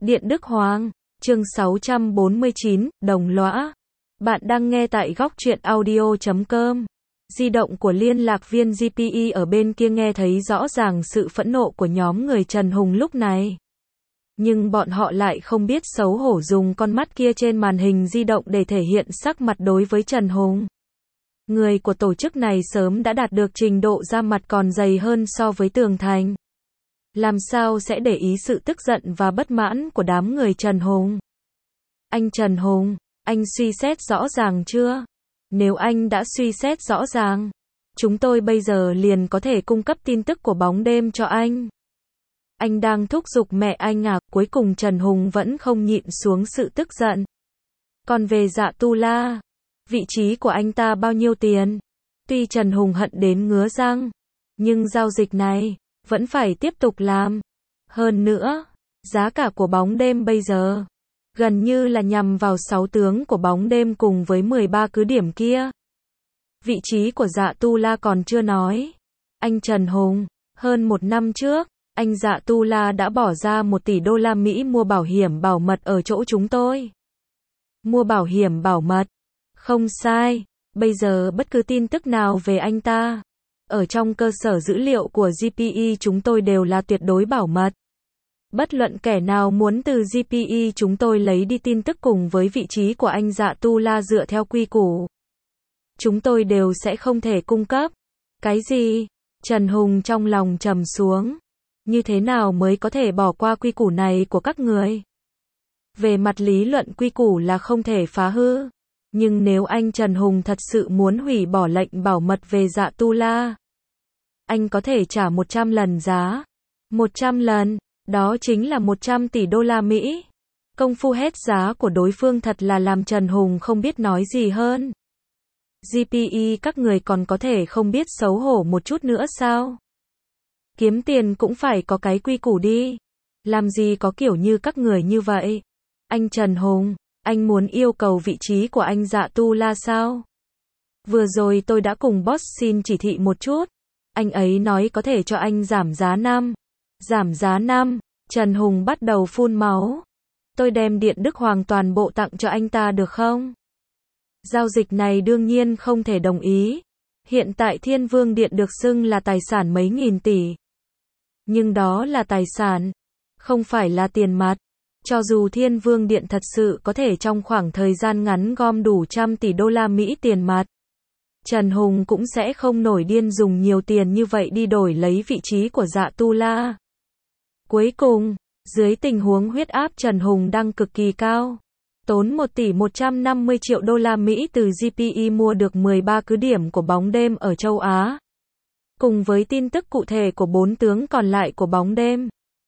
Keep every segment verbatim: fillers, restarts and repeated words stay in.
Điện Đức Hoàng, chương sáu trăm bốn mươi chín, Đồng Lõa. Bạn đang nghe tại góc truyện audio chấm com. Di động của liên lạc viên giê pê e ở bên kia nghe thấy rõ ràng sự phẫn nộ của nhóm người Trần Hùng lúc này. Nhưng bọn họ lại không biết xấu hổ dùng con mắt kia trên màn hình di động để thể hiện sắc mặt đối với Trần Hùng. Người của tổ chức này sớm đã đạt được trình độ ra mặt còn dày hơn so với tường thành. Làm sao sẽ để ý sự tức giận và bất mãn của đám người Trần Hùng? Anh Trần Hùng, anh suy xét rõ ràng chưa? Nếu anh đã suy xét rõ ràng, chúng tôi bây giờ liền có thể cung cấp tin tức của bóng đêm cho anh. Anh đang thúc giục mẹ anh à? Cuối cùng Trần Hùng vẫn không nhịn xuống sự tức giận. Còn về Dạ Tu La, vị trí của anh ta bao nhiêu tiền? Tuy Trần Hùng hận đến ngứa răng, nhưng giao dịch này vẫn phải tiếp tục làm. Hơn nữa, giá cả của bóng đêm bây giờ gần như là nhằm vào sáu tướng của bóng đêm cùng với mười ba cứ điểm kia. Vị trí của Dạ Tu La còn chưa nói. Anh Trần Hùng, hơn một năm trước, anh Dạ Tu La đã bỏ ra một tỷ đô la Mỹ mua bảo hiểm bảo mật ở chỗ chúng tôi. Mua bảo hiểm bảo mật? Không sai, bây giờ bất cứ tin tức nào về anh ta ở trong cơ sở dữ liệu của giê pê e chúng tôi đều là tuyệt đối bảo mật. Bất luận kẻ nào muốn từ giê pê e chúng tôi lấy đi tin tức cùng với vị trí của anh Dạ Tu La dựa theo quy củ, chúng tôi đều sẽ không thể cung cấp. Cái gì? Trần Hùng trong lòng trầm xuống. Như thế nào mới có thể bỏ qua quy củ này của các người? Về mặt lý luận quy củ là không thể phá hư. Nhưng nếu anh Trần Hùng thật sự muốn hủy bỏ lệnh bảo mật về Dạ Tu La, anh có thể trả một trăm lần giá. một trăm lần, đó chính là một trăm tỷ đô la Mỹ. Công phu hết giá của đối phương thật là làm Trần Hùng không biết nói gì hơn. giê pê e các người còn có thể không biết xấu hổ một chút nữa sao? Kiếm tiền cũng phải có cái quy củ đi. Làm gì có kiểu như các người như vậy? Anh Trần Hùng, anh muốn yêu cầu vị trí của anh Dạ Tu La sao? Vừa rồi tôi đã cùng boss xin chỉ thị một chút. Anh ấy nói có thể cho anh giảm giá năm. Giảm giá năm, Trần Hùng bắt đầu phun máu. Tôi đem Điện Đức Hoàng toàn bộ tặng cho anh ta được không? Giao dịch này đương nhiên không thể đồng ý. Hiện tại Thiên Vương Điện được xưng là tài sản mấy nghìn tỷ. Nhưng đó là tài sản, không phải là tiền mặt. Cho dù Thiên Vương Điện thật sự có thể trong khoảng thời gian ngắn gom đủ trăm tỷ đô la Mỹ tiền mặt, Trần Hùng cũng sẽ không nổi điên dùng nhiều tiền như vậy đi đổi lấy vị trí của Dạ Tu La. Cuối cùng, dưới tình huống huyết áp Trần Hùng đang cực kỳ cao, tốn một tỷ một trăm năm mươi triệu đô la Mỹ từ giê pê e mua được mười ba cứ điểm của bóng đêm ở châu Á. Cùng với tin tức cụ thể của bốn tướng còn lại của bóng đêm.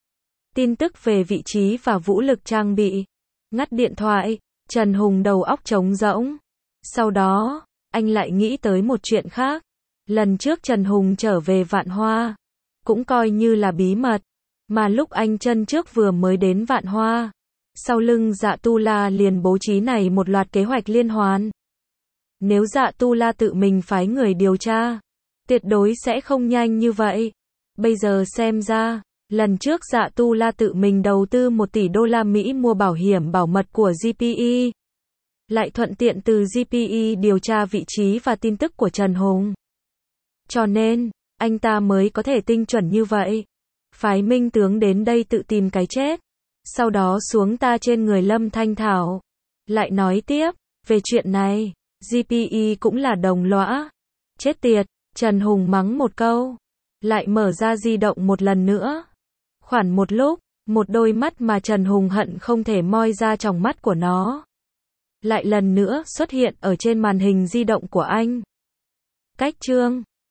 Tin tức về vị trí và vũ lực trang bị. Ngắt điện thoại, Trần Hùng đầu óc trống rỗng. Sau đó, anh lại nghĩ tới một chuyện khác. Lần trước Trần Hùng trở về Vạn Hoa, cũng coi như là bí mật. Mà lúc anh chân trước vừa mới đến Vạn Hoa, sau lưng Dạ Tu La liền bố trí này một loạt kế hoạch liên hoàn. Nếu Dạ Tu La tự mình phái người điều tra, tuyệt đối sẽ không nhanh như vậy. Bây giờ xem ra, lần trước Dạ Tu La tự mình đầu tư một tỷ đô la Mỹ mua bảo hiểm bảo mật của giê pê e, lại thuận tiện từ giê pê e điều tra vị trí và tin tức của Trần Hùng. Cho nên, anh ta mới có thể tinh chuẩn như vậy. Phái minh tướng đến đây tự tìm cái chết. Sau đó xuống ta trên người Lâm Thanh Thảo. Lại nói tiếp, về chuyện này, giê pê e cũng là đồng lõa. Chết tiệt, Trần Hùng mắng một câu. Lại mở ra di động một lần nữa. Khoảng một lúc, một đôi mắt mà Trần Hùng hận không thể moi ra tròng mắt của nó lại lần nữa xuất hiện ở trên màn hình di động của anh. Cách chương